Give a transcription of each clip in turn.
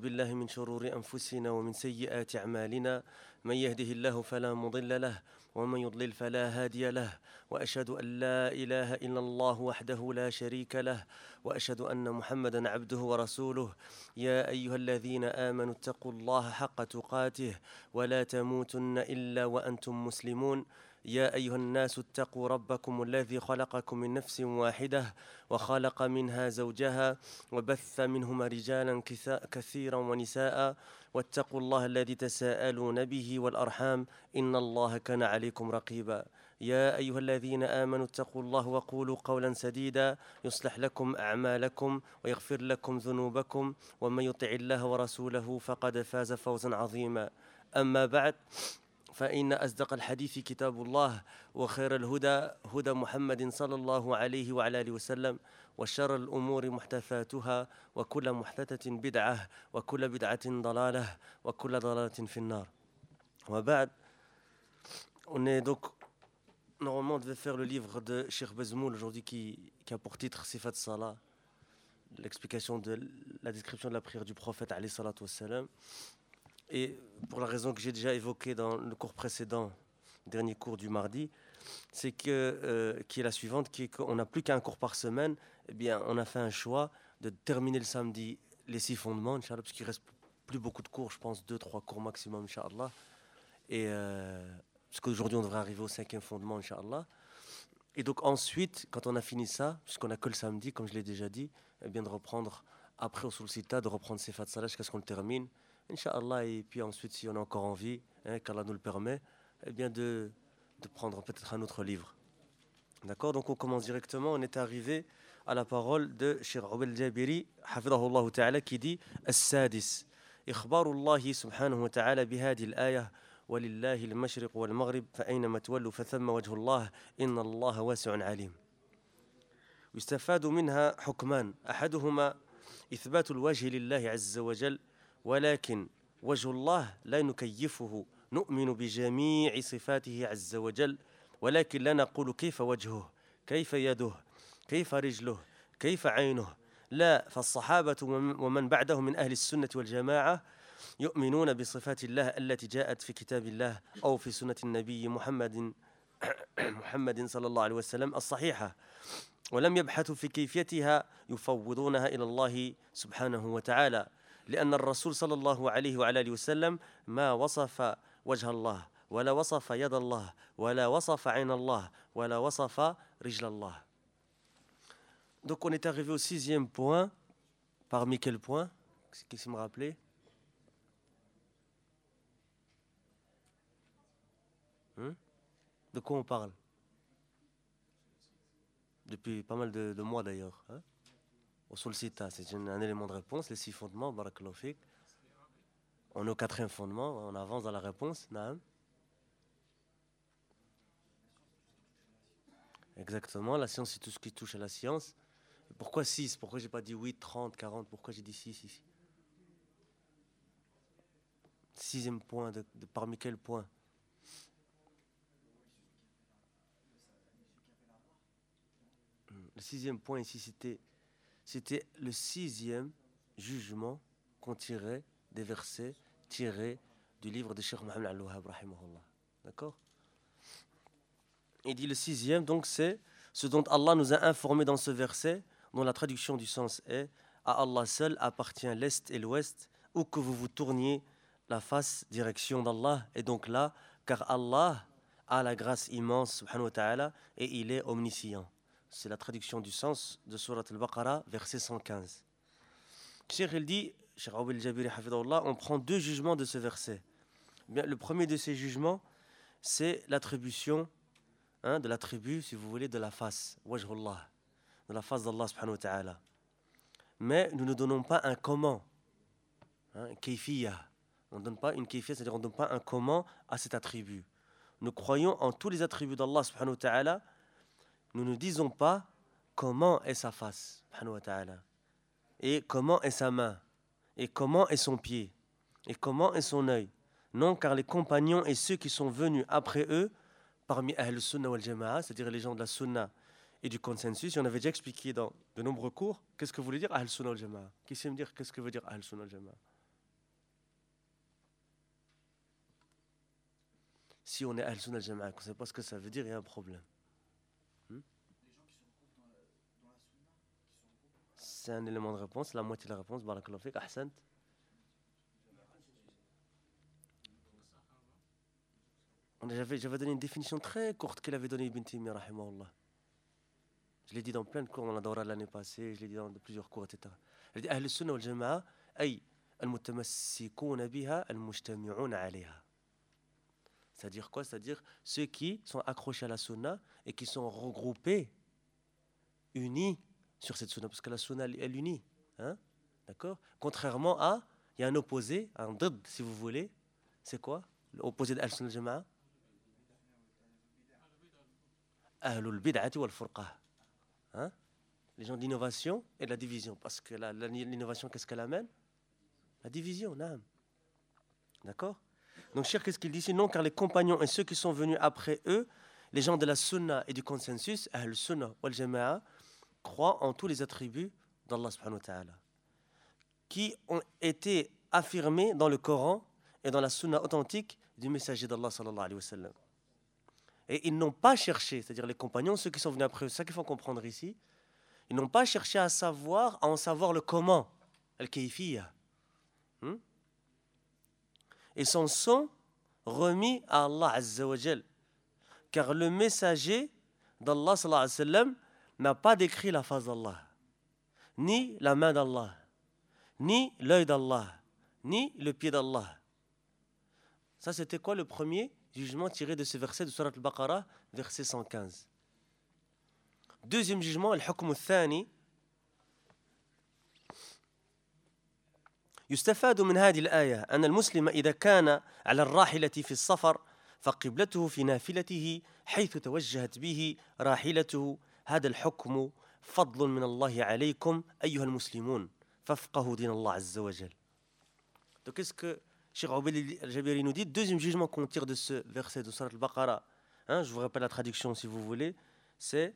بالله من شرور أنفسنا ومن سيئات أعمالنا من يهده الله فلا مضل له ومن يضلل فلا هادي له وأشهد أن لا إله إلا الله وحده لا شريك له وأشهد أن محمدا عبده ورسوله يا أيها الذين آمنوا اتقوا الله حق تقاته ولا تموتن إلا وأنتم مسلمون يا أيها الناس اتقوا ربكم الذي خلقكم من نفس واحدة وخلق منها زوجها وبث منهما رجالا كثيرا ونساء واتقوا الله الذي تساءلون به والأرحام إن الله كان عليكم رقيبا يا أيها الذين آمنوا اتقوا الله وقولوا قولا سديدا يصلح لكم أعمالكم ويغفر لكم ذنوبكم ومن يطع الله ورسوله فقد فاز فوزا عظيما أما بعد فإن أصدق الحديث كتاب الله وخير الهدى هدى محمد صلى الله عليه وعلى آله وسلم وشر الأمور محدثاتها وكل محدثة بدعة وكل بدعة ضلالة وكل ضلالة في النار. وبعد, on est donc normalement on devait faire le livre de Cheikh Bezmoul aujourd'hui qui a pour titre Sifat Salah, l'explication de la description de la prière du prophète alayhi salatu wassalam. Et pour la raison que j'ai déjà évoquée dans le cours précédent, dernier cours du mardi, c'est qui est la suivante, qui est qu'on n'a plus qu'un cours par semaine. Eh bien, on a fait un choix de terminer le samedi les 6 fondements, Inch'Allah, parce qu'il ne reste plus beaucoup de cours, je pense 2-3 cours maximum, Inch'Allah. Et parce qu'aujourd'hui, on devrait arriver au 5e fondement, Inch'Allah. Et donc ensuite, quand on a fini ça, puisqu'on n'a que le samedi, comme je l'ai déjà dit, eh bien de reprendre, après au Sulcita, de reprendre Sifat Salah jusqu'à ce qu'on le termine. Inch'Allah, et puis ensuite, si on a encore envie, qu'Allah nous le permet, eh bien de prendre peut-être un autre livre. D'accord, donc on commence directement. On est arrivé à la parole de Cheikh Ubel Jabiri, hafidahullah ta'ala, qui dit As-Sadis, Ikhbarullahi subhanahu wa ta'ala bihadi al-ayah, walillahi al-mashriq wal-maghrib, fa'aynama tuwallu fathamma wajhullah, inna Allah wasi'un alim. يستفاد منها حكمان أحدهما إثبات الوجه لله عز وجل ولكن وجه الله لا نكيفه نؤمن بجميع صفاته عز وجل ولكن لا نقول كيف وجهه كيف يده كيف رجله كيف عينه لا فالصحابة ومن بعدهم من أهل السنة والجماعة يؤمنون بصفات الله التي جاءت في كتاب الله أو في سنة النبي محمد صلى الله عليه وسلم الصحيحة ولم يبحثوا في كيفيتها يفوضونها إلى الله سبحانه وتعالى لأن الرسول صلى الله عليه وعلى آله وسلم ما وصف وجه الله ولا وصف يد الله ولا وصف عين الله ولا وصف رجل الله. Donc on est arrivé au 6e point. Parmi quels points? Qu'est-ce qui me rappelait? De quoi on parle? Depuis pas mal de mois d'ailleurs. Au Sulcita, c'est un élément de réponse, les 6 fondements, barakallahu fik. On est au 4e fondement, on avance dans la réponse. Naam. Exactement, la science c'est tout ce qui touche à la science. Pourquoi 6? Pourquoi j'ai pas dit 8, 30, 40? Pourquoi j'ai dit 6 ici? 6e point, parmi quels points? Le 6e point ici, c'était le 6e jugement qu'on tirait des versets tirés du livre de Cheikh Mohammed al-Wahhab rahimahullah. D'accord? Il dit le 6e, donc c'est ce dont Allah nous a informé dans ce verset, dont la traduction du sens est à Allah seul appartient l'Est et l'Ouest, où que vous vous tourniez la face direction d'Allah, et donc là, car Allah a la grâce immense, subhanahu wa ta'ala, et il est omniscient. C'est la traduction du sens de Surat al-Baqarah, verset 115. Cheikh il dit, Cheikh Ubel Jabiri hafidahullah, on prend 2 jugements de ce verset. Bien, le premier de ces jugements, c'est l'attribution, de l'attribut, si vous voulez, de la face, wajhullah, de la face d'Allah subhanahu wa ta'ala. Mais nous ne donnons pas un comment, kayfiyya. On ne donne pas une kayfiyya, c'est-à-dire on ne donne pas un comment à cet attribut. Nous croyons en tous les attributs d'Allah subhanahu wa ta'ala. Nous ne disons pas comment est sa face, subhanahu wa ta'ala, et comment est sa main, et comment est son pied, et comment est son œil. Non, car les compagnons et ceux qui sont venus après eux, parmi Ahl Sunnah wal Jama'a, c'est-à-dire les gens de la Sunna et du consensus, et on avait déjà expliqué dans de nombreux cours, qu'est-ce que voulait dire Ahl Sunnah wal Jama'a? Qui sait me dire qu'est-ce que veut dire Ahl Sunnah wal Jama'a? Si on est Ahl Sunnah al-Jama'a, qu'on ne sait pas ce que ça veut dire, il y a un problème. C'est un élément de réponse, la moitié de la réponse. Barakallahu fik, ahsant. J'avais donné une définition très courte qu'il avait donnée Ibn Taymiyyah, rahimahullah. Je l'ai dit dans plein de cours, dans la Dawra l'année passée, je l'ai dit dans plusieurs cours, etc. Il dit Ahl Sunnah wal Jama'a, ay al-mutamassikuna biha al-mujtami'una alayha. C'est-à-dire quoi? C'est-à-dire ceux qui sont accrochés à la Sunna et qui sont regroupés, unis sur cette Sunna, parce que la Sunna, elle unit. Hein? D'accord? Contrairement à, il y a un opposé, un did, si vous voulez. C'est quoi? L'opposé d'Ahl Sunnah al-Jama'a? Ahlul bid'ati wal furqah. Hein? Les gens d'innovation et de la division. Parce que l'innovation, qu'est-ce qu'elle amène? La division, naam. D'accord? Donc, cher, qu'est-ce qu'il dit? Sinon, car les compagnons et ceux qui sont venus après eux, les gens de la sunna et du consensus, Ahl Sunnah wal Jama'a, croient en tous les attributs d'Allah subhanahu wa ta'ala, qui ont été affirmés dans le Coran et dans la sunna authentique du messager d'Allah sallallahu alayhi wa sallam. Et ils n'ont pas cherché, c'est-à-dire les compagnons, ceux qui sont venus après eux, c'est ça qu'il faut comprendre ici, ils n'ont pas cherché à en savoir le comment, al-kayfiyya. Ils s'en sont remis à Allah Azza wa Jal. Car le messager d'Allah sallallahu alayhi wa sallam n'a pas décrit la face d'Allah, ni la main d'Allah, ni l'œil d'Allah, ni le pied d'Allah. Ça, c'était quoi le premier jugement tiré de ce verset de Surat al-Baqarah, verset 115. Deuxième jugement, al-hukm al-thani. يستفاد من هذه الآية أن المسلم إذا كان على الراحلة في السفر فقبلته في نافلته حيث توجهت به راحلته هذا الحكم فضل من الله عليكم أيها المسلمون فافقهوا دين الله عز وجل. Donc qu'est-ce que Cheikh Obeid al-Jabiri nous dit? Deuxième jugement qu'on tire de ce verset de Surat al-Baqarah, hein, je vous rappelle la traduction si vous voulez, c'est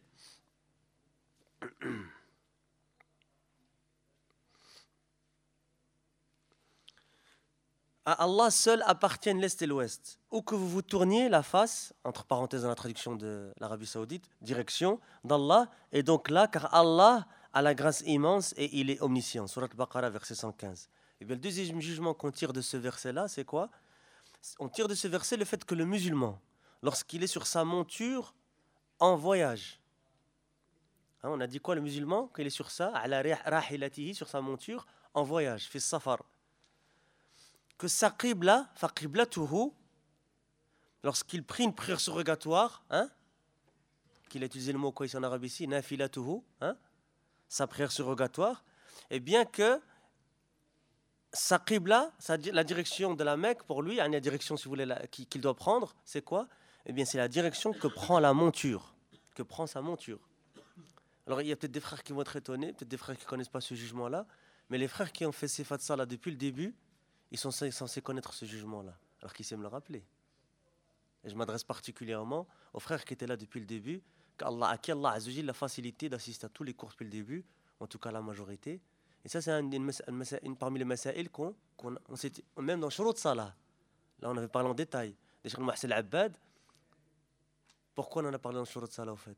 à Allah seul appartiennent l'Est et l'Ouest. Où que vous vous tourniez la face, entre parenthèses dans la traduction de l'Arabie Saoudite, direction d'Allah, et donc là, car Allah a la grâce immense et il est omniscient. Surat al-Baqarah, verset 115. Et bien le deuxième jugement qu'on tire de ce verset-là, c'est quoi? On tire de ce verset le fait que le musulman, lorsqu'il est sur sa monture en voyage, hein, on a dit quoi le musulman? Qu'il est sur ça, ala rahilatihi, sur sa monture, en voyage, fi safar. Que sa qibla, fa qiblatuhu, lorsqu'il prie une prière surrogatoire, hein, qu'il a utilisé le mot quoi ici en arabe ici, nafilatuhu, hein, sa prière surrogatoire, et bien que sa qibla, la direction de la Mecque, pour lui, la direction si vous voulez, qu'il doit prendre, c'est quoi? Eh bien c'est la direction que prend la monture, que prend sa monture. Alors il y a peut-être des frères qui vont être étonnés, peut-être des frères qui ne connaissent pas ce jugement-là, mais les frères qui ont fait ces fatsa-là depuis le début, ils sont censés connaître ce jugement-là, alors qu'ils savent me le rappeler. Et je m'adresse particulièrement aux frères qui étaient là depuis le début, à qui Allah Azza wa Jalla la facilité d'assister à tous les cours depuis le début, en tout cas la majorité. Et ça, c'est une parmi les masaïl même dans Shurut Salah, là on avait parlé en détail, des Cheikh Mohsen Abbad. Pourquoi on en a parlé dans Shurut Salah au fait?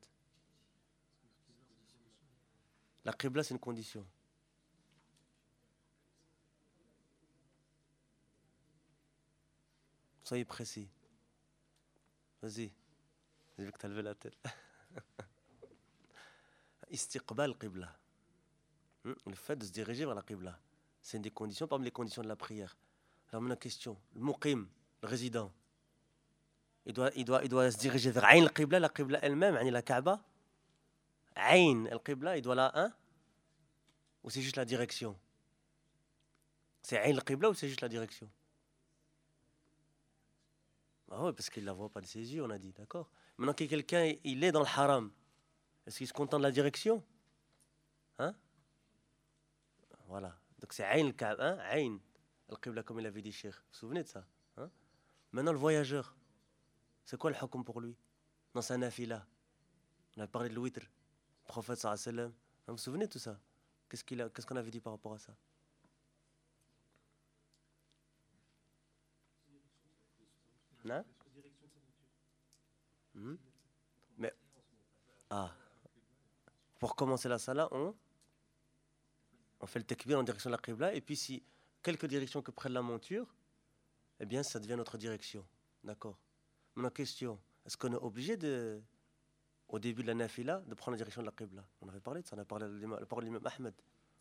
La qibla, c'est une condition. Soyez précis. Vas-y. J'ai vu que tu as levé la tête. Istiqbal qibla. Le fait de se diriger vers la qibla. C'est une des conditions, parmi les conditions de la prière. Alors maintenant, question. Le muqim, le résident, il doit se diriger vers Ayn al-qibla, la qibla elle-même, la Kaaba. Ayn al-qibla, il doit là, hein? Ou c'est juste la direction? C'est Ayn al-qibla ou c'est juste la direction? Ah oui, parce qu'il ne la voit pas de ses yeux, on a dit, d'accord. Maintenant que quelqu'un, il est dans le haram, est-ce qu'il se contente de la direction? Hein? Voilà. Donc c'est Ayn al-Kaaba, hein? Ayn al-qibla, comme il avait dit Cheikh. Vous vous souvenez de ça? Hein? Maintenant, le voyageur, c'est quoi le hukm pour lui? Dans sa nafila. On a parlé de l'witr, le prophète sallallahu alayhi wa sallam. Vous vous souvenez de tout ça? Qu'est-ce qu'on avait dit par rapport à ça? Non? Hmm. Mais, ah, pour commencer la salat, on fait le takbir en direction de la qibla, et puis si quelque direction que prenne la monture, eh bien ça devient notre direction. D'accord. Maintenant, question, est-ce qu'on est obligé de, au début de la nafila, de prendre la direction de la qibla? On avait parlé de ça, on a parlé de la parole de l'imam Ahmed.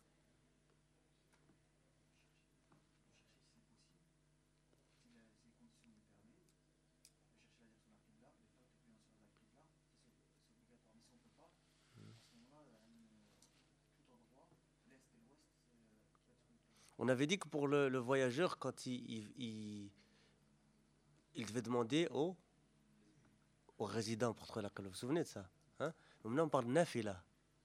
On avait dit que pour le voyageur, quand il devait demander au résident pour trouver la qibla. Vous vous souvenez de ça? Hein? Maintenant, on parle de nafila.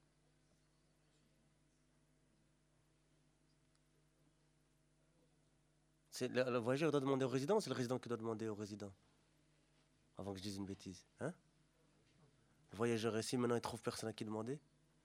C'est le voyageur doit demander au résident ou c'est le résident qui doit demander au résident? Avant que je dise une bêtise. Hein? Le voyageur ici, maintenant, il trouve personne à qui demander.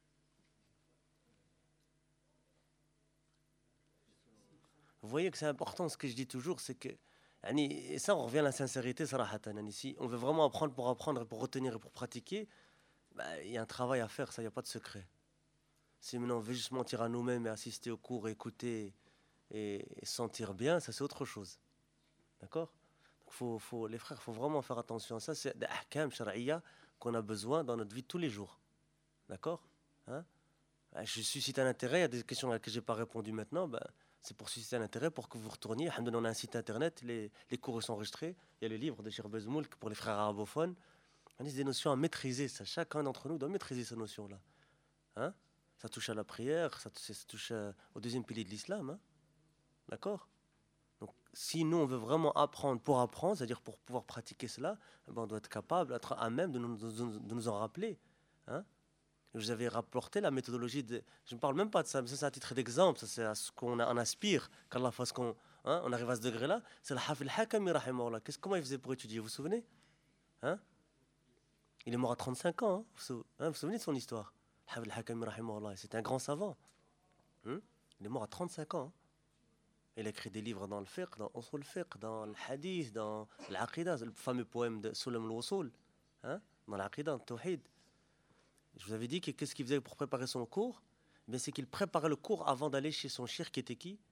Vous voyez que c'est important, ce que je dis toujours, c'est que. Et ça, on revient à la sincérité, sarahatan. Si on veut vraiment apprendre, pour retenir et pour pratiquer, bah, il y a un travail à faire, ça, il n'y a pas de secret. Si maintenant on veut juste mentir à nous-mêmes et assister au cours, écouter et se sentir bien, ça c'est autre chose. D'accord? Les frères, il faut vraiment faire attention à ça. C'est des ahkam shar'iyya qu'on a besoin dans notre vie de tous les jours. D'accord? Hein? Je suscite un intérêt. Il y a des questions à laquelle je n'ai pas répondu maintenant. Ben, c'est pour susciter un intérêt pour que vous retourniez. Alhamdoulilah, on a un site internet. Les cours sont enregistrés. Il y a le livre de Cheikh Bezmoulk pour les frères arabophones. On a des notions à maîtriser. Ça. Chacun d'entre nous doit maîtriser ces notions-là. Hein? Ça touche à la prière. Ça touche au deuxième pilier de l'islam. Hein? D'accord? Donc, si nous, on veut vraiment apprendre pour apprendre, c'est-à-dire pour pouvoir pratiquer cela, ben, on doit être capable, être à même de nous en rappeler. Hein? Je vous avais rapporté la méthodologie de. Je ne parle même pas de ça, mais ça, c'est à titre d'exemple, ça, c'est à ce qu'on en aspire, qu'Allah fasse qu'on. Hein, on arrive à ce degré-là. C'est le Hafid al-Hakami, rahimahullah. Comment il faisait pour étudier? Vous vous souvenez? Hein? Il est mort à 35 ans. Hein? Vous vous souvenez de son histoire? Hafid al-Hakami, rahimahullah. C'était un grand savant. Hein? Il est mort à 35 ans. Hein? Il a écrit des livres dans le fiqh, dans Usul fiqh, dans le hadith, dans l'aqidah, le fameux poème de Sulam al-Wusul, hein, dans l'aqidah, dans le tawhid. Je vous avais dit que qu'est-ce qu'il faisait pour préparer son cours? Mais c'est qu'il préparait le cours avant d'aller chez son shir qui était qui?